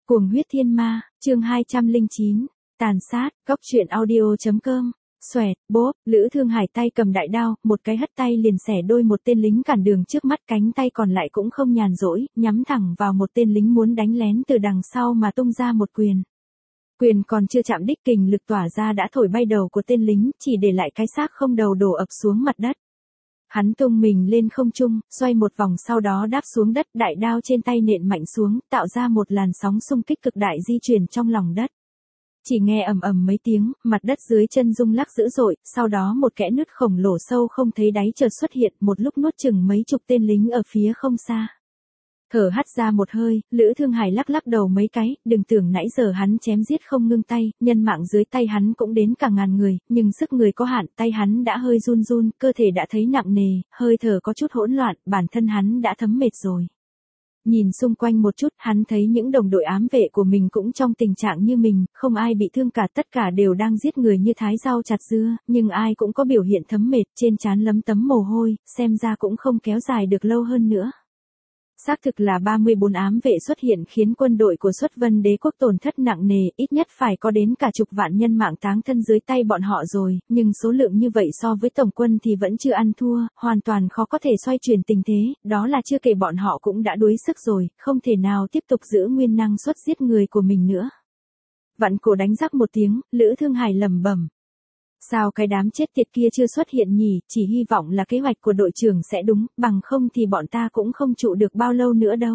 Cuồng huyết thiên ma, chương 209, tàn sát, góc truyện audio.com. Xoẹt, bốp, Lữ Thương Hải tay cầm đại đao, một cái hất tay liền xẻ đôi một tên lính cản đường trước mắt, cánh tay còn lại cũng không nhàn rỗi, nhắm thẳng vào một tên lính muốn đánh lén từ đằng sau mà tung ra một quyền. Quyền còn chưa chạm đích, kình lực tỏa ra đã thổi bay đầu của tên lính, chỉ để lại cái xác không đầu đổ ập xuống mặt đất. Hắn tung mình lên không trung, xoay một vòng sau đó đáp xuống đất, đại đao trên tay nện mạnh xuống, tạo ra một làn sóng xung kích cực đại di chuyển trong lòng đất. Chỉ nghe ầm ầm mấy tiếng, mặt đất dưới chân rung lắc dữ dội, sau đó một kẽ nứt khổng lồ sâu không thấy đáy chợt xuất hiện, một lúc nuốt chửng mấy chục tên lính ở phía không xa. Thở hắt ra một hơi, Lữ Thương Hải lắc lắc đầu mấy cái, đừng tưởng nãy giờ hắn chém giết không ngưng tay, nhân mạng dưới tay hắn cũng đến cả ngàn người, nhưng sức người có hạn, tay hắn đã hơi run run, cơ thể đã thấy nặng nề, hơi thở có chút hỗn loạn, bản thân hắn đã thấm mệt rồi. Nhìn xung quanh một chút, hắn thấy những đồng đội ám vệ của mình cũng trong tình trạng như mình, không ai bị thương cả, tất cả đều đang giết người như thái rau chặt dưa, nhưng ai cũng có biểu hiện thấm mệt, trên trán lấm tấm mồ hôi, xem ra cũng không kéo dài được lâu hơn nữa. Xác thực là 34 ám vệ xuất hiện khiến quân đội của Xuất Vân Đế quốc tổn thất nặng nề, ít nhất phải có đến cả chục vạn nhân mạng táng thân dưới tay bọn họ rồi, nhưng số lượng như vậy so với tổng quân thì vẫn chưa ăn thua, hoàn toàn khó có thể xoay chuyển tình thế, đó là chưa kể bọn họ cũng đã đuối sức rồi, không thể nào tiếp tục giữ nguyên năng suất giết người của mình nữa. Vặn cổ đánh rắc một tiếng, Lữ Thương Hải lẩm bẩm. Sao cái đám chết tiệt kia chưa xuất hiện nhỉ, chỉ hy vọng là kế hoạch của đội trưởng sẽ đúng, bằng không thì bọn ta cũng không trụ được bao lâu nữa đâu.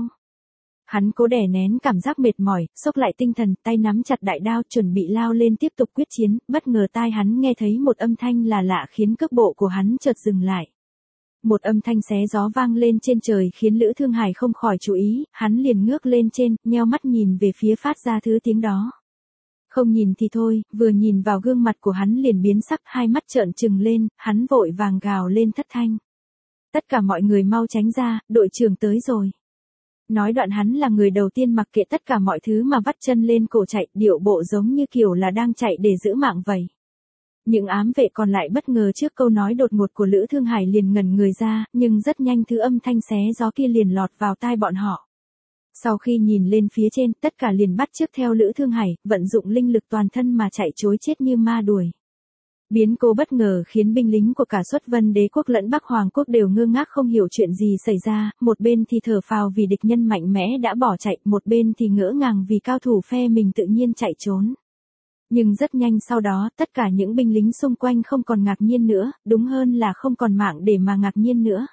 Hắn cố đè nén cảm giác mệt mỏi, xốc lại tinh thần, tay nắm chặt đại đao chuẩn bị lao lên tiếp tục quyết chiến, bất ngờ tai hắn nghe thấy một âm thanh là lạ khiến cước bộ của hắn chợt dừng lại. Một âm thanh xé gió vang lên trên trời khiến Lữ Thương Hải không khỏi chú ý, hắn liền ngước lên trên, nheo mắt nhìn về phía phát ra thứ tiếng đó. Không nhìn thì thôi, vừa nhìn vào gương mặt của hắn liền biến sắc, hai mắt trợn trừng lên, hắn vội vàng gào lên thất thanh. Tất cả mọi người mau tránh ra, đội trưởng tới rồi. Nói đoạn hắn là người đầu tiên mặc kệ tất cả mọi thứ mà vắt chân lên cổ chạy, điệu bộ giống như kiểu là đang chạy để giữ mạng vậy. Những ám vệ còn lại bất ngờ trước câu nói đột ngột của Lữ Thương Hải liền ngẩn người ra, nhưng rất nhanh thứ âm thanh xé gió kia liền lọt vào tai bọn họ. Sau khi nhìn lên phía trên, tất cả liền bắt chước theo Lữ Thương Hải, vận dụng linh lực toàn thân mà chạy trối chết như ma đuổi. Biến cố bất ngờ khiến binh lính của cả Xuất Vân Đế quốc lẫn Bắc Hoàng quốc đều ngơ ngác không hiểu chuyện gì xảy ra, một bên thì thở phào vì địch nhân mạnh mẽ đã bỏ chạy, một bên thì ngỡ ngàng vì cao thủ phe mình tự nhiên chạy trốn. Nhưng rất nhanh sau đó, tất cả những binh lính xung quanh không còn ngạc nhiên nữa, đúng hơn là không còn mạng để mà ngạc nhiên nữa.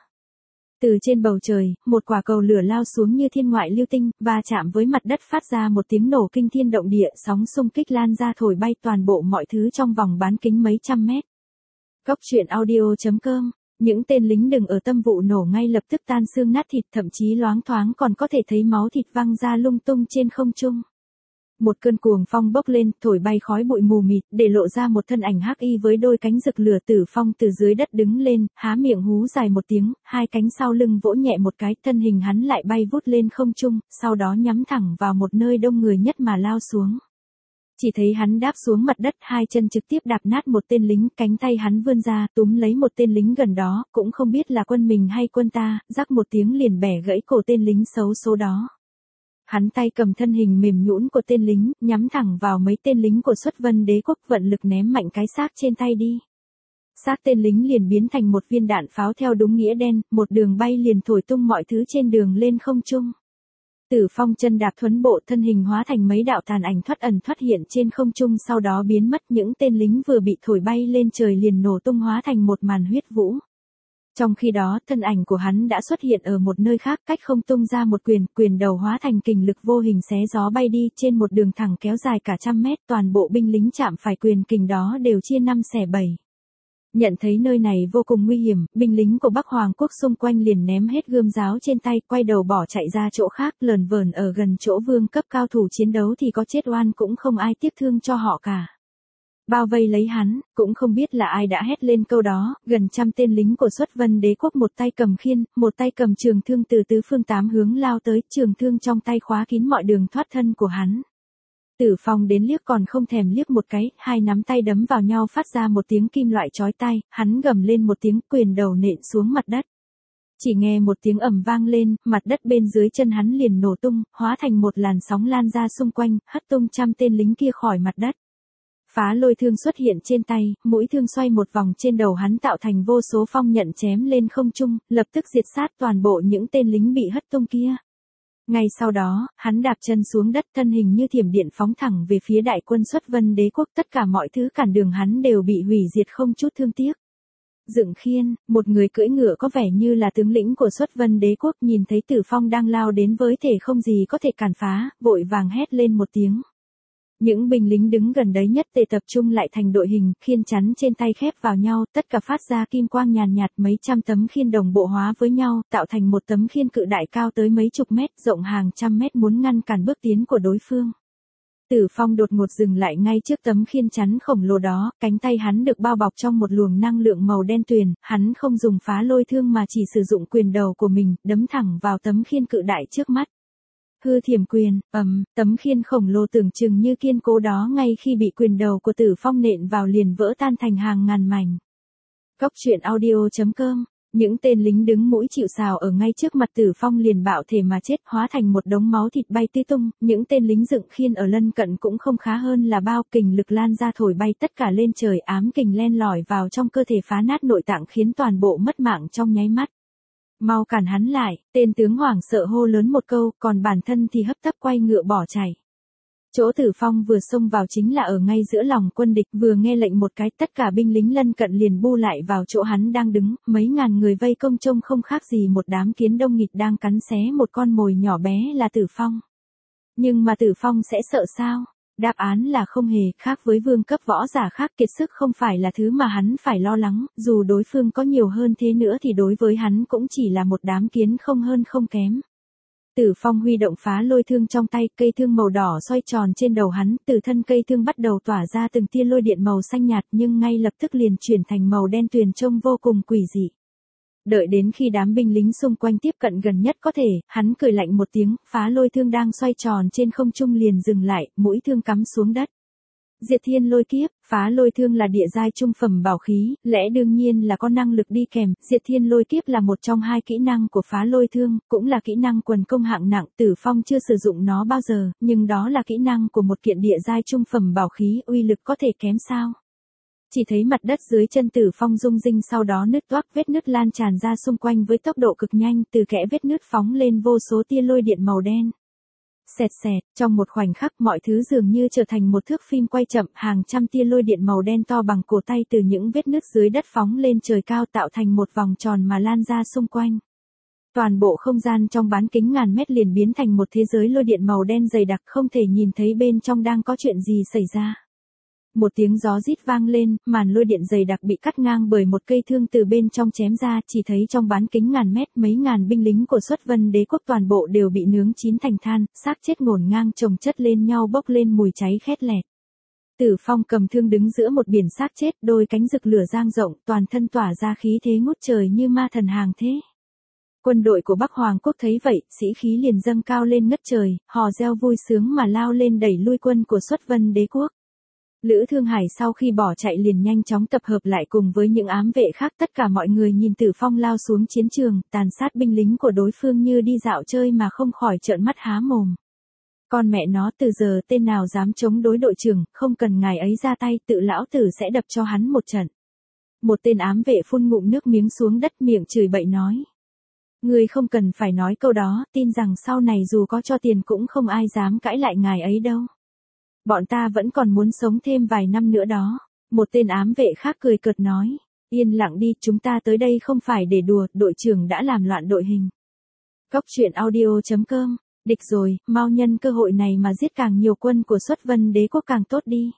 Từ trên bầu trời, một quả cầu lửa lao xuống như thiên ngoại lưu tinh, va chạm với mặt đất phát ra một tiếng nổ kinh thiên động địa, sóng xung kích lan ra thổi bay toàn bộ mọi thứ trong vòng bán kính mấy trăm mét. Góc truyện audio.com. Những tên lính đừng ở tâm vụ nổ ngay lập tức tan xương nát thịt, thậm chí loáng thoáng còn có thể thấy máu thịt văng ra lung tung trên không trung. Một cơn cuồng phong bốc lên, thổi bay khói bụi mù mịt, để lộ ra một thân ảnh hắc y với đôi cánh rực lửa. Tử Phong từ dưới đất đứng lên, há miệng hú dài một tiếng, hai cánh sau lưng vỗ nhẹ một cái, thân hình hắn lại bay vút lên không trung, sau đó nhắm thẳng vào một nơi đông người nhất mà lao xuống. Chỉ thấy hắn đáp xuống mặt đất, hai chân trực tiếp đạp nát một tên lính, cánh tay hắn vươn ra, túm lấy một tên lính gần đó, cũng không biết là quân mình hay quân ta, rắc một tiếng liền bẻ gãy cổ tên lính xấu số đó. Hắn tay cầm thân hình mềm nhũn của tên lính, nhắm thẳng vào mấy tên lính của Xuất Vân Đế quốc, vận lực ném mạnh cái xác trên tay đi. Xác tên lính liền biến thành một viên đạn pháo theo đúng nghĩa đen, một đường bay liền thổi tung mọi thứ trên đường lên không trung. Tử Phong chân đạp thuấn bộ, thân hình hóa thành mấy đạo tàn ảnh thoát ẩn thoát hiện trên không trung, sau đó biến mất. Những tên lính vừa bị thổi bay lên trời liền nổ tung hóa thành một màn huyết vũ. Trong khi đó, thân ảnh của hắn đã xuất hiện ở một nơi khác, cách không tung ra một quyền, quyền đầu hóa thành kình lực vô hình xé gió bay đi, trên một đường thẳng kéo dài cả trăm mét, toàn bộ binh lính chạm phải quyền kình đó đều chia 5 xẻ 7. Nhận thấy nơi này vô cùng nguy hiểm, binh lính của Bắc Hoàng quốc xung quanh liền ném hết gươm giáo trên tay, quay đầu bỏ chạy ra chỗ khác, lờn vờn ở gần chỗ vương cấp cao thủ chiến đấu thì có chết oan cũng không ai tiếc thương cho họ cả. Bao vây lấy hắn, cũng không biết là ai đã hét lên câu đó, gần trăm tên lính của Xuất Vân Đế quốc một tay cầm khiên, một tay cầm trường thương từ tứ phương tám hướng lao tới, trường thương trong tay khóa kín mọi đường thoát thân của hắn. Tử Phong đến liếc còn không thèm liếc một cái, hai nắm tay đấm vào nhau phát ra một tiếng kim loại chói tai, hắn gầm lên một tiếng, quyền đầu nện xuống mặt đất. Chỉ nghe một tiếng ầm vang lên, mặt đất bên dưới chân hắn liền nổ tung, hóa thành một làn sóng lan ra xung quanh, hất tung trăm tên lính kia khỏi mặt đất. Phá lôi thương xuất hiện trên tay, mũi thương xoay một vòng trên đầu hắn tạo thành vô số phong nhận chém lên không trung, lập tức diệt sát toàn bộ những tên lính bị hất tung kia. Ngay sau đó, hắn đạp chân xuống đất, thân hình như thiểm điện phóng thẳng về phía đại quân Xuất Vân Đế quốc, tất cả mọi thứ cản đường hắn đều bị hủy diệt không chút thương tiếc. Dựng Khiên, một người cưỡi ngựa có vẻ như là tướng lĩnh của Xuất Vân Đế quốc, nhìn thấy Tử Phong đang lao đến với thể không gì có thể cản phá, vội vàng hét lên một tiếng. Những binh lính đứng gần đấy nhất tề tập trung lại thành đội hình, khiên chắn trên tay khép vào nhau, tất cả phát ra kim quang nhàn nhạt, mấy trăm tấm khiên đồng bộ hóa với nhau, tạo thành một tấm khiên cự đại cao tới mấy chục mét, rộng hàng trăm mét muốn ngăn cản bước tiến của đối phương. Tử Phong đột ngột dừng lại ngay trước tấm khiên chắn khổng lồ đó, cánh tay hắn được bao bọc trong một luồng năng lượng màu đen tuyền, hắn không dùng phá lôi thương mà chỉ sử dụng quyền đầu của mình, đấm thẳng vào tấm khiên cự đại trước mắt. Hư Thiểm Quyền, tấm khiên khổng lồ tưởng chừng như kiên cố đó ngay khi bị quyền đầu của Tử Phong nện vào liền vỡ tan thành hàng ngàn mảnh. Cốc truyện audio.com. Những tên lính đứng mũi chịu sào ở ngay trước mặt Tử Phong liền bạo thể mà chết, hóa thành một đống máu thịt bay tứ tung, những tên lính dựng khiên ở lân cận cũng không khá hơn là bao, kình lực lan ra thổi bay tất cả lên trời, ám kình len lỏi vào trong cơ thể phá nát nội tạng khiến toàn bộ mất mạng trong nháy mắt. Mau cản hắn lại, tên tướng hoảng sợ hô lớn một câu, còn bản thân thì hấp tấp quay ngựa bỏ chạy. Chỗ Tử Phong vừa xông vào chính là ở ngay giữa lòng quân địch, vừa nghe lệnh một cái, tất cả binh lính lân cận liền bu lại vào chỗ hắn đang đứng, mấy ngàn người vây công trông không khác gì một đám kiến đông nghịt đang cắn xé một con mồi nhỏ bé là Tử Phong. Nhưng mà Tử Phong sẽ sợ sao? Đáp án là không hề, khác với vương cấp võ giả khác, kiệt sức không phải là thứ mà hắn phải lo lắng, dù đối phương có nhiều hơn thế nữa thì đối với hắn cũng chỉ là một đám kiến không hơn không kém. Tử Phong huy động phá lôi thương trong tay, cây thương màu đỏ xoay tròn trên đầu hắn, từ thân cây thương bắt đầu tỏa ra từng tia lôi điện màu xanh nhạt nhưng ngay lập tức liền chuyển thành màu đen tuyền trông vô cùng quỷ dị. Đợi đến khi đám binh lính xung quanh tiếp cận gần nhất có thể, hắn cười lạnh một tiếng, phá lôi thương đang xoay tròn trên không trung liền dừng lại, mũi thương cắm xuống đất. Diệt Thiên Lôi Kiếp, phá lôi thương là địa giai trung phẩm bảo khí, lẽ đương nhiên là có năng lực đi kèm, Diệt Thiên Lôi Kiếp là một trong hai kỹ năng của phá lôi thương, cũng là kỹ năng quần công hạng nặng, Tử Phong chưa sử dụng nó bao giờ, nhưng đó là kỹ năng của một kiện địa giai trung phẩm bảo khí, uy lực có thể kém sao? Chỉ thấy mặt đất dưới chân Tử Phong rung rinh sau đó nứt toác, vết nứt lan tràn ra xung quanh với tốc độ cực nhanh, từ kẽ vết nứt phóng lên vô số tia lôi điện màu đen. Xẹt xẹt, trong một khoảnh khắc mọi thứ dường như trở thành một thước phim quay chậm, hàng trăm tia lôi điện màu đen to bằng cổ tay từ những vết nứt dưới đất phóng lên trời cao tạo thành một vòng tròn mà lan ra xung quanh. Toàn bộ không gian trong bán kính ngàn mét liền biến thành một thế giới lôi điện màu đen dày đặc, không thể nhìn thấy bên trong đang có chuyện gì xảy ra. Một tiếng gió rít vang lên, màn lôi điện dày đặc bị cắt ngang bởi một cây thương từ bên trong chém ra, chỉ thấy trong bán kính ngàn mét mấy ngàn binh lính của Xuất Vân Đế quốc toàn bộ đều bị nướng chín thành than, xác chết ngổn ngang chồng chất lên nhau bốc lên mùi cháy khét lẹt. Tử Phong cầm thương đứng giữa một biển xác chết, đôi cánh rực lửa dang rộng, toàn thân tỏa ra khí thế ngút trời như ma thần hàng thế. Quân đội của Bắc Hoàng quốc thấy vậy, sĩ khí liền dâng cao lên ngất trời, hò reo vui sướng mà lao lên đẩy lui quân của Xuất Vân Đế quốc. Lữ Thương Hải sau khi bỏ chạy liền nhanh chóng tập hợp lại cùng với những ám vệ khác, tất cả mọi người nhìn Tử Phong lao xuống chiến trường, tàn sát binh lính của đối phương như đi dạo chơi mà không khỏi trợn mắt há mồm. Con mẹ nó, từ giờ tên nào dám chống đối đội trưởng, không cần ngài ấy ra tay, tự lão tử sẽ đập cho hắn một trận. Một tên ám vệ phun ngụm nước miếng xuống đất, miệng chửi bậy nói. Ngươi không cần phải nói câu đó, tin rằng sau này dù có cho tiền cũng không ai dám cãi lại ngài ấy đâu. Bọn ta vẫn còn muốn sống thêm vài năm nữa đó. Một tên ám vệ khác cười cợt nói. Yên lặng đi, chúng ta tới đây không phải để đùa, đội trưởng đã làm loạn đội hình. Cốc truyện audio.com. Địch rồi, mau nhân cơ hội này mà giết càng nhiều quân của Xuất Vân Đế quốc càng tốt đi.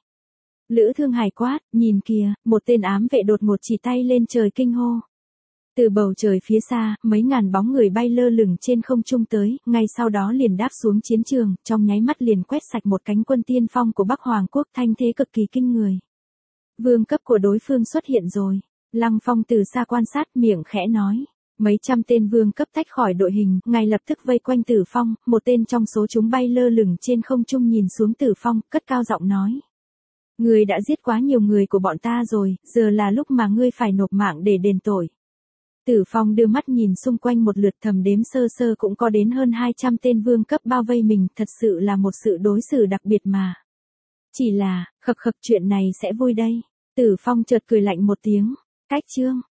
Lữ Thương Hải quát, nhìn kìa, một tên ám vệ đột ngột chỉ tay lên trời kinh hô. Từ bầu trời phía xa, mấy ngàn bóng người bay lơ lửng trên không trung tới, ngay sau đó liền đáp xuống chiến trường, trong nháy mắt liền quét sạch một cánh quân tiên phong của Bắc Hoàng quốc, thanh thế cực kỳ kinh người. Vương cấp của đối phương xuất hiện rồi. Lăng Phong từ xa quan sát, miệng khẽ nói. Mấy trăm tên vương cấp tách khỏi đội hình, ngay lập tức vây quanh Tử Phong, một tên trong số chúng bay lơ lửng trên không trung nhìn xuống Tử Phong, cất cao giọng nói. Ngươi đã giết quá nhiều người của bọn ta rồi, giờ là lúc mà ngươi phải nộp mạng để đền tội. Tử Phong đưa mắt nhìn xung quanh một lượt, thầm đếm sơ sơ cũng có đến hơn 200 tên vương cấp bao vây mình, thật sự là một sự đối xử đặc biệt mà. Chỉ là, khập chuyện này sẽ vui đây. Tử Phong chợt cười lạnh một tiếng. Cách chương.